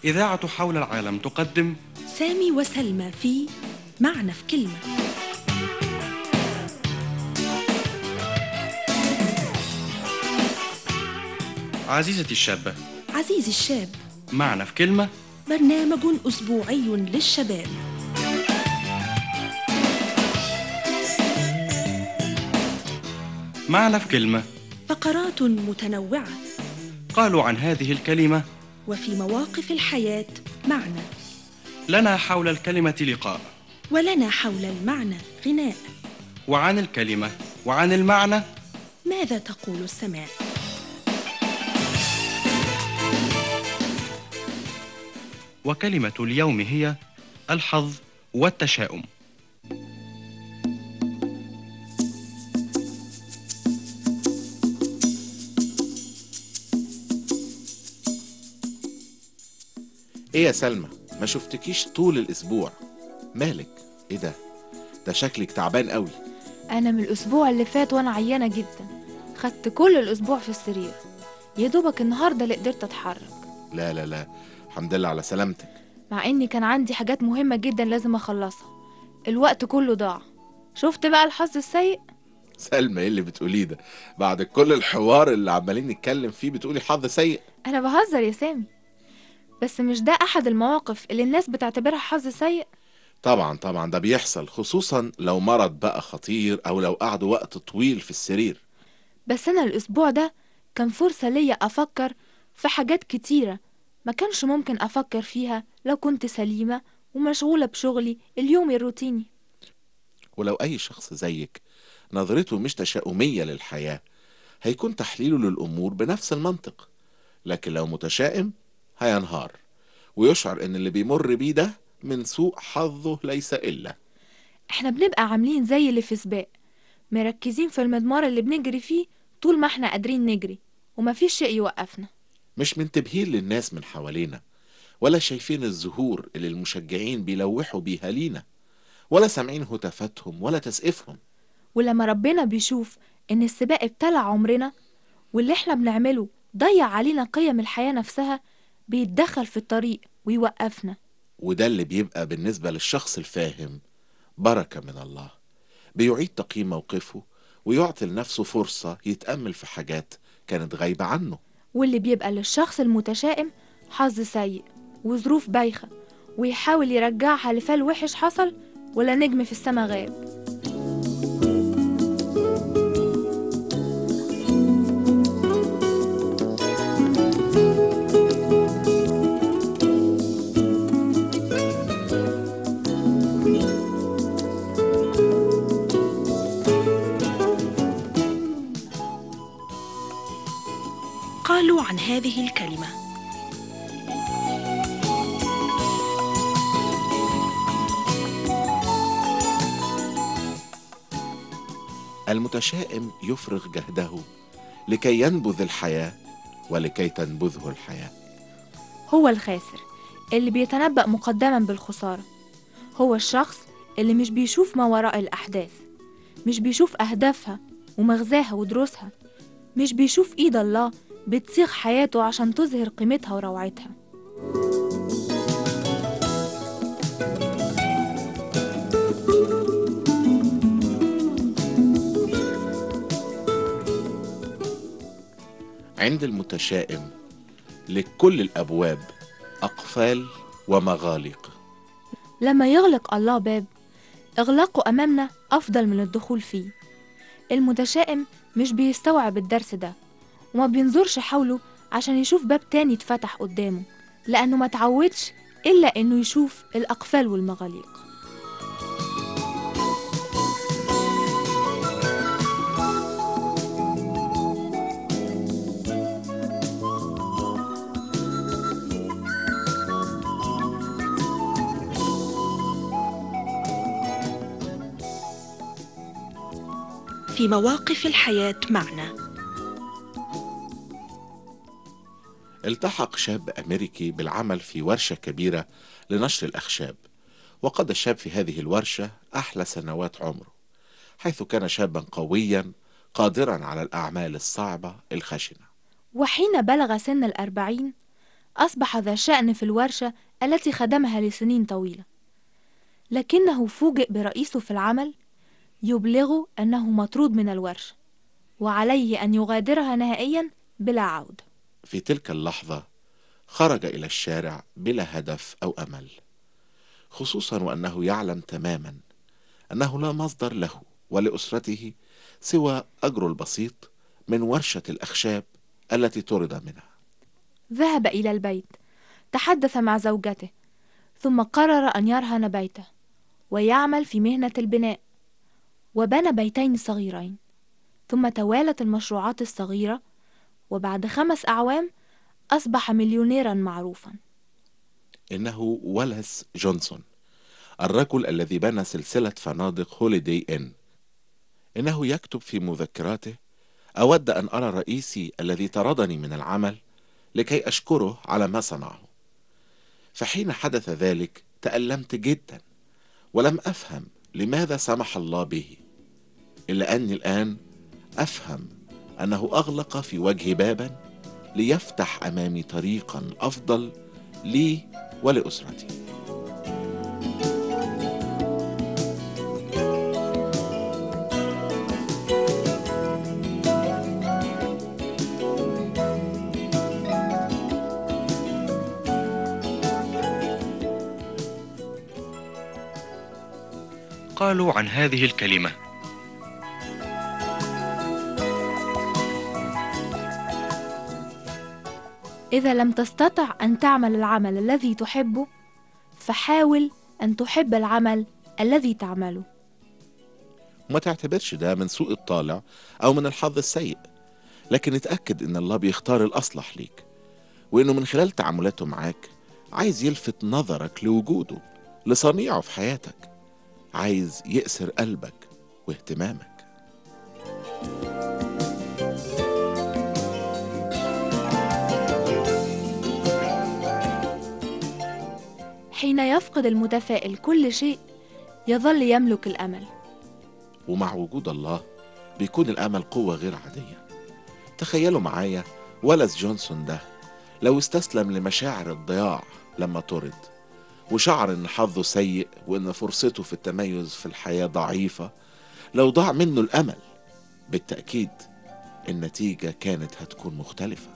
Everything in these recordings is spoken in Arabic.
إذاعة حول العالم تقدم سامي وسلمى في معنى في كلمة. عزيزتي الشابة، عزيزي الشاب، معنى في كلمة، برنامج أسبوعي للشباب. معنى في كلمة، فقرات متنوعة، قالوا عن هذه الكلمة وفي مواقف الحياة معنى، لنا حول الكلمة لقاء، ولنا حول المعنى غناء، وعن الكلمة وعن المعنى ماذا تقول السماء؟ وكلمة اليوم هي الحظ والتشاؤم. ايه يا سلمى، ما شفتكيش طول الاسبوع، مالك؟ ايه ده شكلك تعبان قوي. أنا من الأسبوع اللي فات وأنا عيانة جدا، خدت كل الأسبوع في السرير، يا دوبك النهاردة اللي قدرت أتحرك. لا، الحمد لله على سلامتك. مع إني كان عندي حاجات مهمة جدا لازم أخلصها، الوقت كله ضاع. شفت بقى الحظ السيء؟ سلمى، ايه اللي بتقوليه ده؟ بعد كل الحوار اللي عمالين نتكلم فيه بتقولي حظ سيء؟ أنا بهزر يا سامي، بس مش ده أحد المواقف اللي الناس بتعتبرها حظ سيء؟ طبعا ده بيحصل، خصوصا لو مرض بقى خطير او لو قعدوا وقت طويل في السرير. بس أنا الأسبوع ده كان فرصة ليا أفكر في حاجات كتيرة ما كانش ممكن أفكر فيها لو كنت سليمة ومشغولة بشغلي اليومي الروتيني. ولو اي شخص زيك نظرته مش تشاؤمية للحياة، هيكون تحليله للامور بنفس المنطق. لكن لو متشائم هينهار ويشعر ان اللي بيمر بيه ده من سوء حظه ليس الا. احنا بنبقى عاملين زي اللي في سباق، مركزين في المضمار اللي بنجري فيه طول ما احنا قادرين نجري، ومفيش شيء يوقفنا. مش منتبهين للناس من حوالينا، ولا شايفين الزهور اللي المشجعين بيلوحوا بيها لينا، ولا سامعين هتافاتهم ولا تسقيفهم. ولما ربنا بيشوف ان السباق ابتلع عمرنا واللي احنا بنعمله ضيع علينا قيم الحياة نفسها، بيتدخل في الطريق ويوقفنا. وده اللي بيبقى بالنسبة للشخص الفاهم بركة من الله، بيعيد تقييم موقفه ويعطي لنفسه فرصة يتأمل في حاجات كانت غايبة عنه. واللي بيبقى للشخص المتشائم حظ سيء وظروف بايخة، ويحاول يرجعها لفال وحش حصل ولا نجم في السما غاب. قالوا عن هذه الكلمة. المتشائم يفرغ جهده لكي ينبذ الحياة ولكي تنبذه الحياة. هو الخاسر اللي بيتنبأ مقدما بالخسارة، هو الشخص اللي مش بيشوف ما وراء الأحداث، مش بيشوف أهدافها ومغزاها ودروسها، مش بيشوف إيد الله بتصيغ حياته عشان تظهر قيمتها وروعتها. عند المتشائم لكل الأبواب أقفال ومغاليق. لما يغلق الله باب، إغلاقه أمامنا أفضل من الدخول فيه. المتشائم مش بيستوعب الدرس ده، وما بينظرش حوله عشان يشوف باب تاني اتفتح قدامه، لأنه ما تعودش إلا إنه يشوف الأقفال والمغاليق. في مواقف الحياة معنى. التحق شاب أمريكي بالعمل في ورشة كبيرة لنشر الأخشاب، وقضى الشاب في هذه الورشة أحلى سنوات عمره، حيث كان شابا قويا قادرا على الأعمال الصعبة الخشنة. وحين بلغ سن 40 أصبح ذا شأن في الورشة التي خدمها لسنين طويلة، لكنه فوجئ برئيسه في العمل يبلغه أنه مطرود من الورشة وعليه أن يغادرها نهائيا بلا عودة. في تلك اللحظة خرج إلى الشارع بلا هدف أو أمل، خصوصا وأنه يعلم تماما أنه لا مصدر له ولأسرته سوى أجره البسيط من ورشة الأخشاب التي طرد منها. ذهب إلى البيت، تحدث مع زوجته، ثم قرر أن يرهن بيته ويعمل في مهنة البناء، وبنى بيتين صغيرين. ثم توالت المشروعات الصغيرة، وبعد 5 أعوام أصبح مليونيرا معروفا. إنه ولس جونسون، الرجل الذي بنى سلسلة فنادق هوليداي إن. إنه يكتب في مذكراته: أود أن أرى رئيسي الذي طردني من العمل لكي أشكره على ما صنعه. فحين حدث ذلك تألمت جدا، ولم أفهم لماذا سمح الله به، إلا أني الآن أفهم أنه أغلق في وجهي بابا ليفتح أمامي طريقا أفضل لي ولأسرتي. قالوا عن هذه الكلمة: إذا لم تستطع أن تعمل العمل الذي تحبه، فحاول أن تحب العمل الذي تعمله. وما تعتبرش ده من سوء الطالع أو من الحظ السيء، لكن اتأكد إن الله بيختار الأصلح ليك، وإنه من خلال تعاملاته معاك عايز يلفت نظرك لوجوده، لصنيعه في حياتك، عايز يأسر قلبك واهتمامك. حين يفقد المتفائل كل شيء، يظل يملك الأمل. ومع وجود الله بيكون الأمل قوة غير عادية. تخيلوا معايا ولس جونسون ده لو استسلم لمشاعر الضياع لما طرد، وشعر إن حظه سيء وإن فرصته في التميز في الحياة ضعيفة، لو ضاع منه الأمل بالتأكيد النتيجة كانت هتكون مختلفة.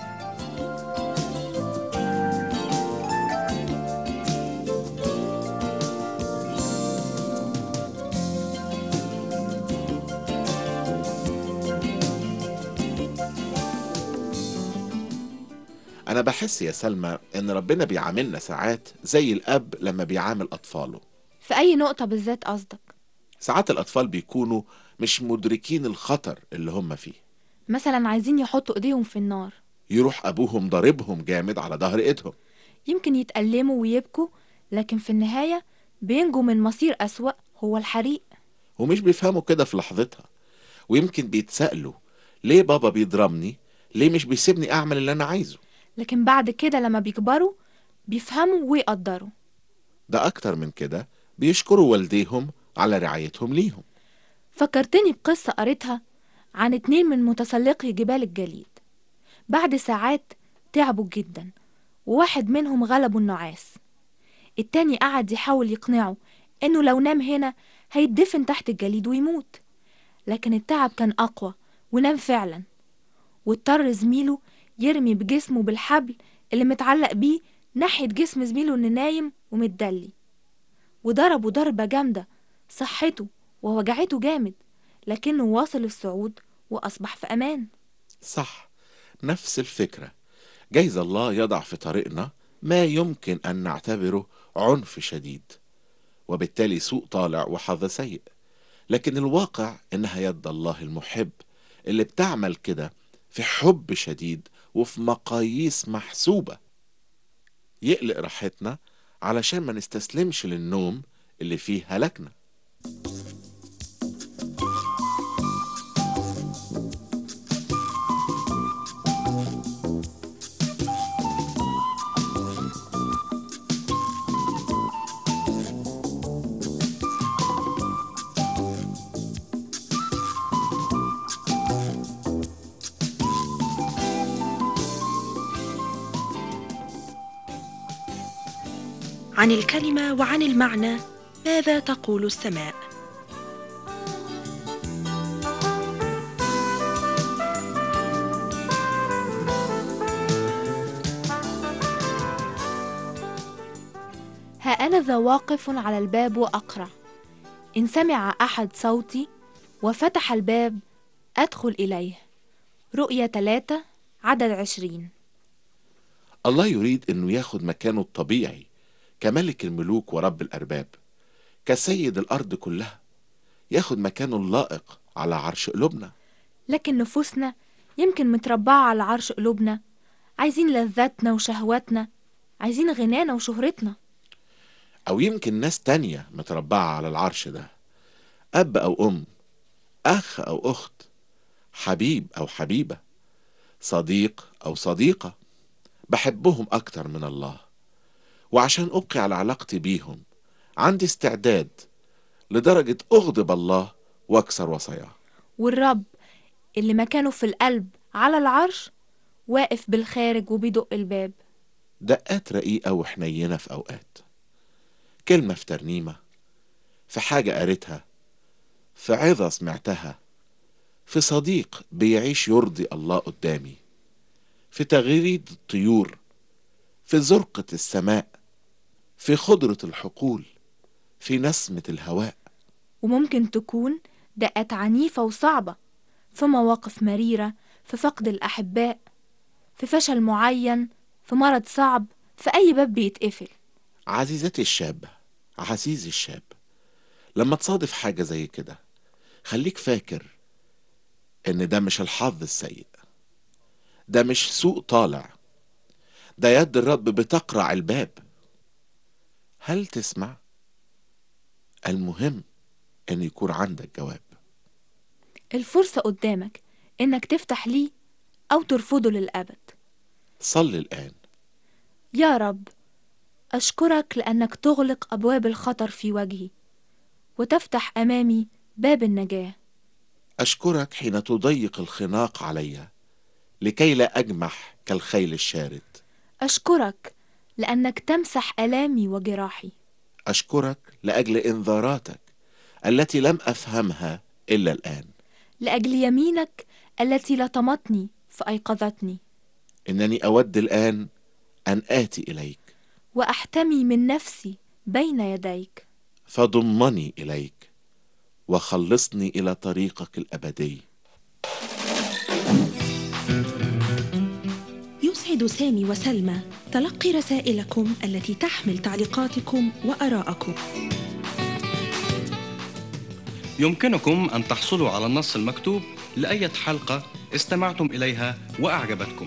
أنا بحس يا سلمى إن ربنا بيعاملنا ساعات زي الأب لما بيعامل أطفاله. في أي نقطة بالذات قصدك؟ ساعات الأطفال بيكونوا مش مدركين الخطر اللي هم فيه. مثلا عايزين يحطوا إيديهم في النار، يروح أبوهم ضاربهم جامد على ظهر إيدهم. يمكن يتألموا ويبكوا، لكن في النهاية بينجوا من مصير أسوأ هو الحريق. ومش بيفهموا كده في لحظتها، ويمكن بيتسألوا: ليه بابا بيضربني؟ ليه مش بيسيبني أعمل اللي أنا عايزه؟ لكن بعد كده لما بيكبروا بيفهموا ويقدروا. ده أكتر من كده، بيشكروا والديهم على رعايتهم ليهم. فكرتني بقصة قريتها عن 2 من متسلقي جبال الجليد. بعد ساعات تعبوا جدا، وواحد منهم غلبه النعاس. التاني قعد يحاول يقنعه إنه لو نام هنا هيتدفن تحت الجليد ويموت، لكن التعب كان أقوى ونام فعلا. واضطر زميله يرمي بجسمه بالحبل اللي متعلق بيه ناحية جسم زميله اللي نايم ومتدلي، وضربه ضربة جامدة صحته ووجعته جامد، لكنه واصل الصعود وأصبح في أمان. صح، نفس الفكرة. جايز الله يضع في طريقنا ما يمكن أن نعتبره عنف شديد، وبالتالي سوء طالع وحظ سيء، لكن الواقع إنها يد الله المحب اللي بتعمل كده في حب شديد وفي مقاييس محسوبة، يقلق راحتنا علشان ما نستسلمش للنوم اللي فيه هلكنا. عن الكلمة وعن المعنى ماذا تقول السماء؟ ها أنا ذا واقف على الباب وأقرع، إن سمع أحد صوتي وفتح الباب أدخل إليه. رؤية 3 عدد 20. الله يريد انه ياخد مكانه الطبيعي كملك الملوك ورب الارباب، كسيد الارض كلها، ياخد مكانه اللائق على عرش قلوبنا. لكن نفوسنا يمكن متربعة على عرش قلوبنا، عايزين لذاتنا وشهواتنا، عايزين غنانا وشهرتنا. او يمكن ناس تانية متربعة على العرش ده، اب او ام، اخ او اخت، حبيب او حبيبة، صديق او صديقة، بحبهم اكتر من الله، وعشان ابقي على علاقتي بيهم عندي استعداد لدرجة اغضب الله واكسر وصاياه. والرب اللي مكانه في القلب على العرش واقف بالخارج وبيدق الباب. دقات رقيقة وحنينة في اوقات، كلمة في ترنيمة، في حاجة قريتها، في عظة سمعتها، في صديق بيعيش يرضي الله قدامي، في تغريد الطيور، في زرقة السماء، في خضرة الحقول، في نسمة الهواء. وممكن تكون دقات عنيفة وصعبة، في مواقف مريرة، في فقد الأحباء، في فشل معين، في مرض صعب، في أي باب بيتقفل. عزيزتي الشابة، عزيزي الشاب، لما تصادف حاجة زي كده خليك فاكر ان ده مش الحظ السيء، ده مش سوء طالع، ده يد الرب بتقرع الباب. هل تسمع؟ المهم ان يكون عندك جواب. الفرصة قدامك إنك تفتح ليه أو ترفضه للأبد. صلي الآن. يا رب، أشكرك لأنك تغلق أبواب الخطر في وجهي وتفتح أمامي باب النجاة. أشكرك حين تضيق الخناق علي لكي لا أجمح كالخيل الشارد. أشكرك لأنك تمسح آلامي وجراحي. أشكرك لأجل إنذاراتك التي لم أفهمها إلا الآن، لأجل يمينك التي لطمتني فأيقظتني. إنني أود الآن أن آتي إليك وأحتمي من نفسي بين يديك، فضمني إليك وخلصني إلى طريقك الأبدي. يسعد سامي وسلمى تلقي رسائلكم التي تحمل تعليقاتكم وآراءكم. يمكنكم أن تحصلوا على النص المكتوب لأي حلقة استمعتم إليها وأعجبتكم.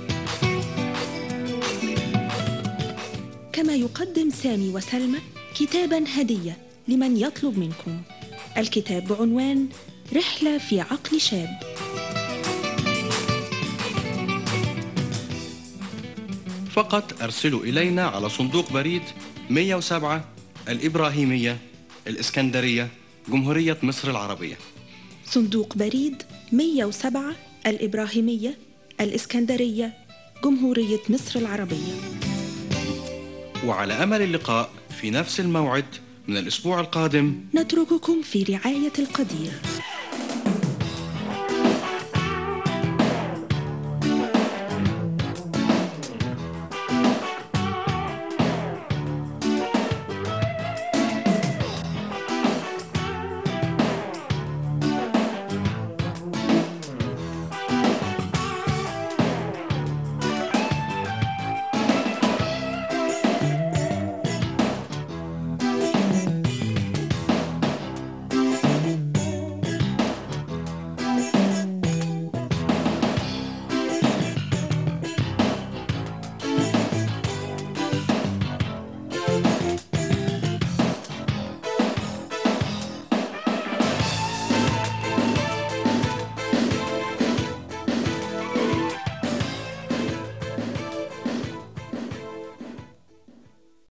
كما يقدم سامي وسلمى كتاباً هدية لمن يطلب منكم. الكتاب بعنوان رحلة في عقل شاب. فقط أرسلوا إلينا على صندوق بريد 107 الإبراهيمية، الإسكندرية، جمهورية مصر العربية. صندوق بريد 107 الإبراهيمية، الإسكندرية، جمهورية مصر العربية. وعلى أمل اللقاء في نفس الموعد من الأسبوع القادم. نترككم في رعاية القدير.